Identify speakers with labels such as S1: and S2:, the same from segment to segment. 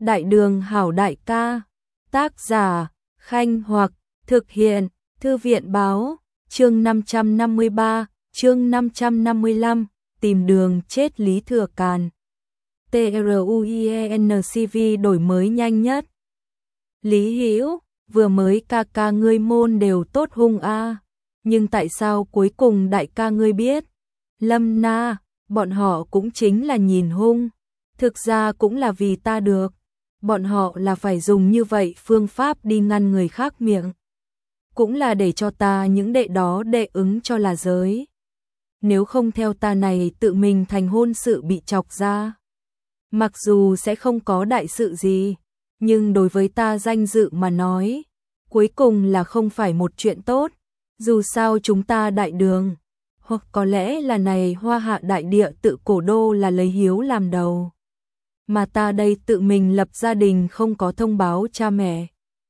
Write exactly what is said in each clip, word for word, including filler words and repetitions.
S1: Đại đường hảo đại ca. Tác giả Khanh Hoặc. Thực hiện Thư viện Báo. Chương năm trăm năm mươi ba, chương năm trăm năm mươi lăm, tìm đường chết Lý Thừa Càn. TRUIENCV đổi mới nhanh nhất. Lý Hữu, vừa mới ca ca ngươi môn đều tốt hung a, nhưng tại sao cuối cùng đại ca ngươi biết? Lâm Na, bọn họ cũng chính là nhìn hung, thực ra cũng là vì ta được. Bọn họ là phải dùng như vậy phương pháp đi ngăn người khác miệng, cũng là để cho ta những đệ đó đệ ứng cho là giới. Nếu không theo ta này tự mình thành hôn sự bị chọc ra, mặc dù sẽ không có đại sự gì, nhưng đối với ta danh dự mà nói, cuối cùng là không phải một chuyện tốt. Dù sao chúng ta đại đường, hoặc có lẽ là này Hoa Hạ đại địa tự cổ đô là lấy hiếu làm đầu, mà ta đây tự mình lập gia đình không có thông báo cha mẹ,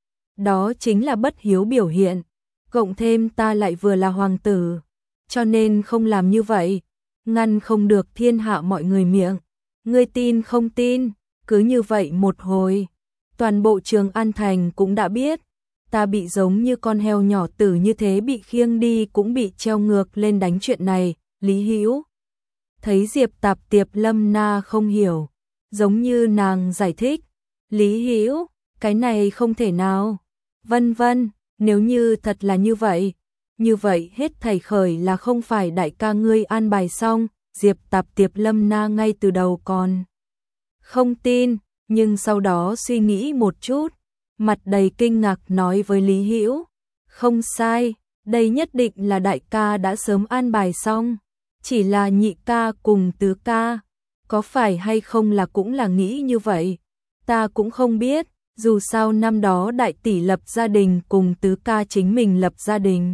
S1: đó chính là bất hiếu biểu hiện. Cộng thêm ta lại vừa là hoàng tử, cho nên không làm như vậy, ngăn không được thiên hạ mọi người miệng. Ngươi tin không tin, cứ như vậy một hồi, toàn bộ Trường An Thành cũng đã biết, ta bị giống như con heo nhỏ tử như thế bị khiêng đi cũng bị treo ngược lên đánh chuyện này. Lý Hữu thấy Diệp Tạp Tiệp Lâm Na không hiểu, giống như nàng giải thích, Lý Hữu, cái này không thể nào, vân vân, nếu như thật là như vậy, như vậy hết thảy khởi là không phải đại ca ngươi an bài xong. Diệp Tạp Tiệp Lâm Na ngay từ đầu còn không tin, nhưng sau đó suy nghĩ một chút, mặt đầy kinh ngạc nói với Lý Hữu, không sai, đây nhất định là đại ca đã sớm an bài xong, chỉ là nhị ca cùng tứ ca, có phải hay không là cũng là nghĩ như vậy, ta cũng không biết, dù sao năm đó đại tỷ lập gia đình cùng tứ ca chính mình lập gia đình,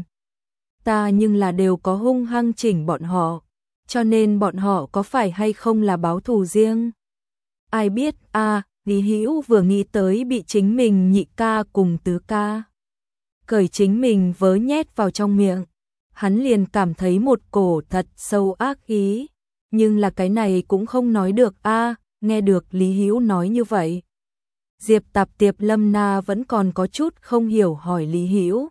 S1: ta nhưng là đều có hung hăng chỉnh bọn họ, cho nên bọn họ có phải hay không là báo thù riêng, ai biết a. À, Lý Hữu vừa nghĩ tới bị chính mình nhị ca cùng tứ ca cởi chính mình vớ nhét vào trong miệng, hắn liền cảm thấy một cổ thật sâu ác ý, nhưng là cái này cũng không nói được a. À, nghe được Lý Hữu nói như vậy, Diệp Tạp Tiệp Lâm Na vẫn còn có chút không hiểu hỏi Lý Hữu,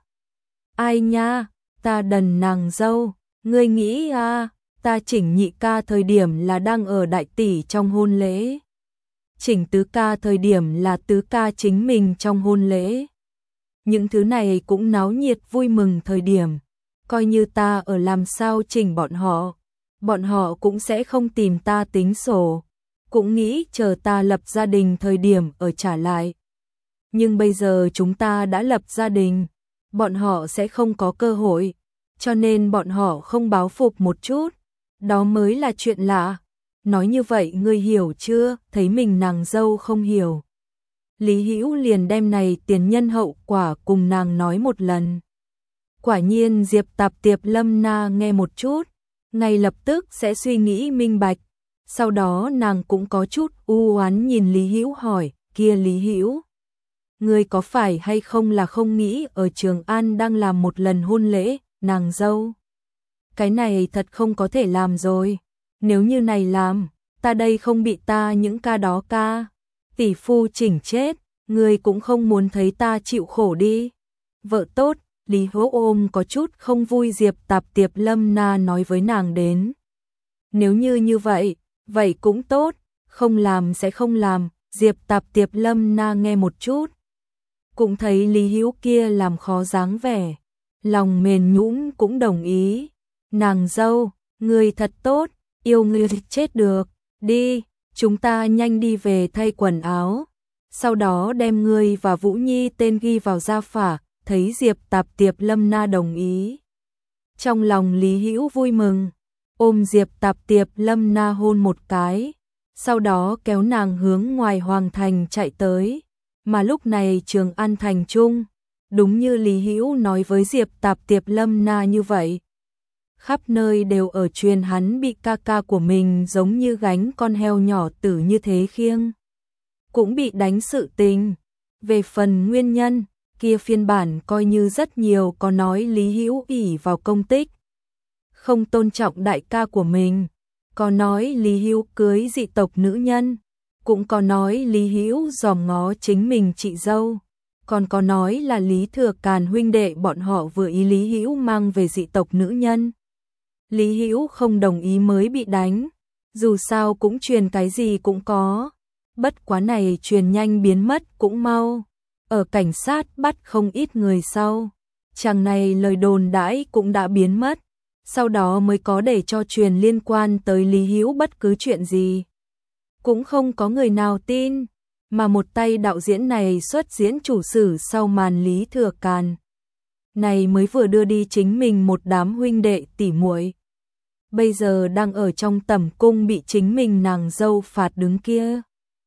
S1: ai nha, ta đần nàng dâu, ngươi nghĩ a, à, ta chỉnh nhị ca thời điểm là đang ở đại tỷ trong hôn lễ, chỉnh tứ ca thời điểm là tứ ca chính mình trong hôn lễ. Những thứ này cũng náo nhiệt vui mừng thời điểm, coi như ta ở làm sao chỉnh bọn họ, bọn họ cũng sẽ không tìm ta tính sổ, cũng nghĩ chờ ta lập gia đình thời điểm ở trả lại. Nhưng bây giờ chúng ta đã lập gia đình, bọn họ sẽ không có cơ hội, cho nên bọn họ không báo phục một chút, đó mới là chuyện lạ. Nói như vậy ngươi hiểu chưa? Thấy mình nàng dâu không hiểu, Lý Hữu liền đem này tiền nhân hậu quả cùng nàng nói một lần. Quả nhiên Diệp Tạp Tiệp Lâm Na nghe một chút, ngay lập tức sẽ suy nghĩ minh bạch. Sau đó nàng cũng có chút u oán nhìn Lý Hữu hỏi, kia Lý Hữu, ngươi có phải hay không là không nghĩ ở Trường An đang làm một lần hôn lễ, nàng dâu? Cái này thật không có thể làm rồi. Nếu như này làm, ta đây không bị ta những ca đó ca tỷ phu chỉnh chết, ngươi cũng không muốn thấy ta chịu khổ đi. Vợ tốt, Lý Hữu ôm có chút không vui Diệp Tạp Tiệp Lâm Na nói với nàng đến. Nếu như như vậy, vậy cũng tốt, không làm sẽ không làm. Diệp Tạp Tiệp Lâm Na nghe một chút, cũng thấy Lý Hữu kia làm khó dáng vẻ, lòng mềm nhũn cũng đồng ý. Nàng dâu, ngươi thật tốt, yêu ngươi chết được, đi, chúng ta nhanh đi về thay quần áo, sau đó đem ngươi và Vũ Nhi tên ghi vào gia phả. Thấy Diệp Tạp Tiệp Lâm Na đồng ý, trong lòng Lý Hữu vui mừng, ôm Diệp Tạp Tiệp Lâm Na hôn một cái, sau đó kéo nàng hướng ngoài hoàng thành chạy tới. Mà lúc này Trường An Thành trung, đúng như Lý Hữu nói với Diệp Tạp Tiệp Lâm Na như vậy, khắp nơi đều ở truyền hắn bị ca ca của mình giống như gánh con heo nhỏ tử như thế khiêng, cũng bị đánh sự tình. Về phần nguyên nhân, kia phiên bản coi như rất nhiều có nói Lý Hữu ỷ vào công tích, không tôn trọng đại ca của mình, có nói Lý Hữu cưới dị tộc nữ nhân, cũng có nói Lý Hữu dòm ngó chính mình chị dâu, còn có nói là Lý Thừa Càn huynh đệ bọn họ vừa ý Lý Hữu mang về dị tộc nữ nhân. Lý Hữu không đồng ý mới bị đánh, dù sao cũng truyền cái gì cũng có, bất quá này truyền nhanh biến mất cũng mau, ở cảnh sát bắt không ít người sau, chàng này lời đồn đãi cũng đã biến mất, sau đó mới có để cho truyền liên quan tới Lý Hữu bất cứ chuyện gì. Cũng không có người nào tin, mà một tay đạo diễn này xuất diễn chủ sử sau màn Lý Thừa Càn. Này mới vừa đưa đi chính mình một đám huynh đệ tỉ muội, bây giờ đang ở trong tẩm cung bị chính mình nàng dâu phạt đứng kia.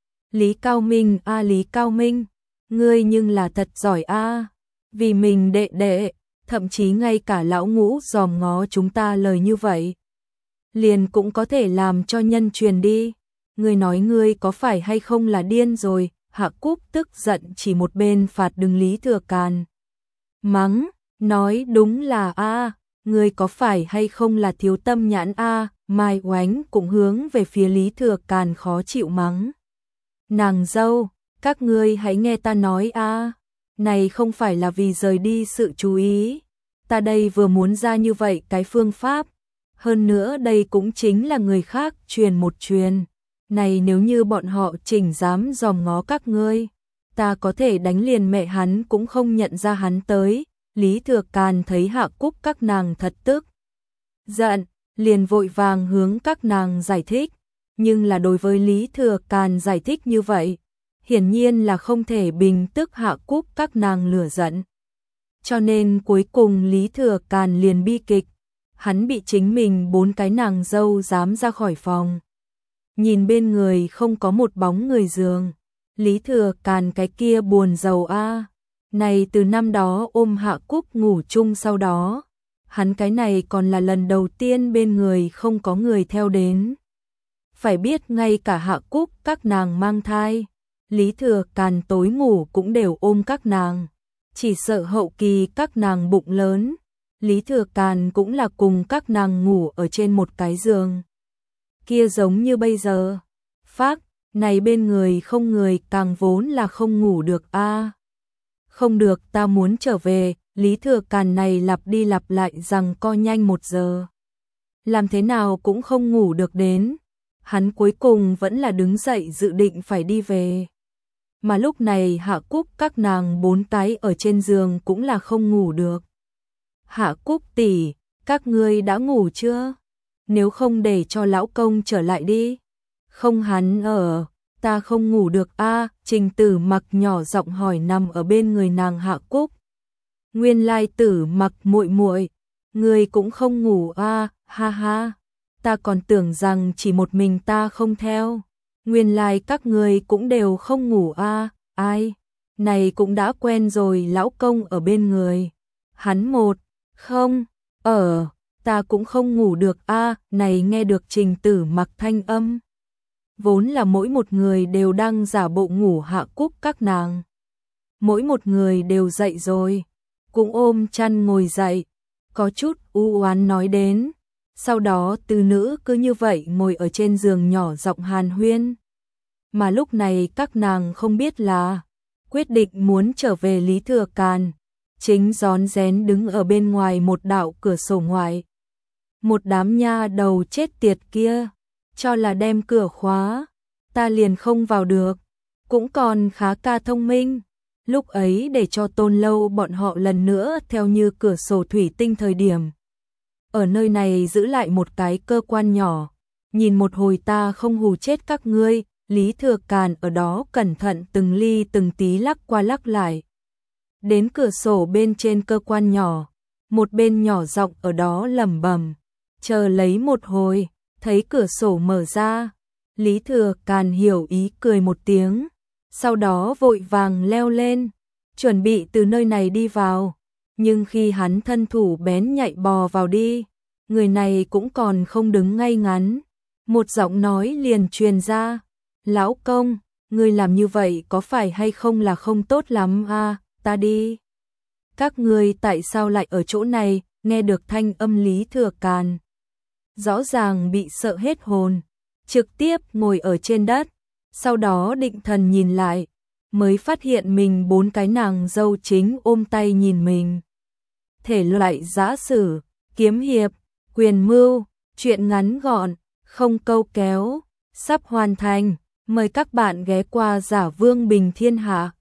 S1: Lý Cao Minh a à, Lý Cao Minh, ngươi nhưng là thật giỏi a, à. Vì mình đệ đệ, thậm chí ngay cả lão ngũ dòm ngó chúng ta lời như vậy, liền cũng có thể làm cho nhân truyền đi. Ngươi nói ngươi có phải hay không là điên rồi? Hạ Cúc tức giận chỉ một bên phạt đứng Lý Thừa Càn. Mắng, nói đúng là a, à, ngươi có phải hay không là thiếu tâm nhãn a? À? Mai Oánh cũng hướng về phía Lý Thừa Càn khó chịu mắng. Nàng dâu, các ngươi hãy nghe ta nói a, à. Này không phải là vì rời đi sự chú ý, ta đây vừa muốn ra như vậy cái phương pháp, hơn nữa đây cũng chính là người khác truyền một truyền. Này nếu như bọn họ chỉnh dám dòm ngó các ngươi, ta có thể đánh liền mẹ hắn cũng không nhận ra hắn tới. Lý Thừa Càn thấy Hạ Cúc các nàng thật tức giận, liền vội vàng hướng các nàng giải thích, nhưng là đối với Lý Thừa Càn giải thích như vậy, hiển nhiên là không thể bình tức Hạ Cúc các nàng lửa giận. Cho nên cuối cùng Lý Thừa Càn liền bi kịch, hắn bị chính mình bốn cái nàng dâu dám ra khỏi phòng. Nhìn bên người không có một bóng người giường, Lý Thừa Càn cái kia buồn rầu a. À. Này từ năm đó ôm Hạ Cúc ngủ chung sau đó, hắn cái này còn là lần đầu tiên bên người không có người theo đến. Phải biết ngay cả Hạ Cúc các nàng mang thai, Lý Thừa Càn tối ngủ cũng đều ôm các nàng, chỉ sợ hậu kỳ các nàng bụng lớn, Lý Thừa Càn cũng là cùng các nàng ngủ ở trên một cái giường. Kia giống như bây giờ, phác, này bên người không người càng vốn là không ngủ được a. À. Không được, ta muốn trở về. Lý Thừa Càn này lặp đi lặp lại rằng co nhanh một giờ, làm thế nào cũng không ngủ được đến. Hắn cuối cùng vẫn là đứng dậy dự định phải đi về. Mà lúc này Hạ Cúc các nàng bốn cái ở trên giường cũng là không ngủ được. Hạ Cúc tỷ, các ngươi đã ngủ chưa? Nếu không để cho lão công trở lại đi. Không hắn ở, ta không ngủ được a. À, Trình Tử Mặc nhỏ giọng hỏi nằm ở bên người nàng Hạ Cúc. Nguyên lai Tử Mặc muội muội, ngươi cũng không ngủ a, à, ha ha. Ta còn tưởng rằng chỉ một mình ta không theo. Nguyên lai các ngươi cũng đều không ngủ a, à, ai? Này cũng đã quen rồi, lão công ở bên người. Hắn một, không, ở, ta cũng không ngủ được a, à, này nghe được Trình Tử Mặc thanh âm. Vốn là mỗi một người đều đang giả bộ ngủ Hạ Cúc các nàng. Mỗi một người đều dậy rồi, cũng ôm chăn ngồi dậy, có chút u oán nói đến. Sau đó từ nữ cứ như vậy ngồi ở trên giường nhỏ giọng hàn huyên. Mà lúc này các nàng không biết là quyết định muốn trở về Lý Thừa Càn, chính rón rén đứng ở bên ngoài một đạo cửa sổ ngoài. Một đám nha đầu chết tiệt kia, cho là đem cửa khóa, ta liền không vào được, cũng còn khá ca thông minh. Lúc ấy để cho Tôn Lâu bọn họ lần nữa theo như cửa sổ thủy tinh thời điểm. Ở nơi này giữ lại một cái cơ quan nhỏ, nhìn một hồi ta không hù chết các ngươi. Lý Thừa Càn ở đó cẩn thận từng ly từng tí lắc qua lắc lại. Đến cửa sổ bên trên cơ quan nhỏ, một bên nhỏ giọng ở đó lẩm bẩm, chờ lấy một hồi, thấy cửa sổ mở ra. Lý Thừa Càn hiểu ý cười một tiếng, sau đó vội vàng leo lên, chuẩn bị từ nơi này đi vào. Nhưng khi hắn thân thủ bén nhạy bò vào đi, người này cũng còn không đứng ngay ngắn. Một giọng nói liền truyền ra, lão công, ngươi làm như vậy có phải hay không là không tốt lắm à, ta đi. Các ngươi tại sao lại ở chỗ này? Nghe được thanh âm Lý Thừa Càn, rõ ràng bị sợ hết hồn, trực tiếp ngồi ở trên đất, Sau đó định thần nhìn lại, mới phát hiện mình bốn cái nàng dâu chính ôm tay nhìn mình. Thể loại giã sử, kiếm hiệp, quyền mưu, truyện ngắn gọn, không câu kéo, sắp hoàn thành. Mời các bạn ghé qua Giả Vương Bình Thiên Hạ.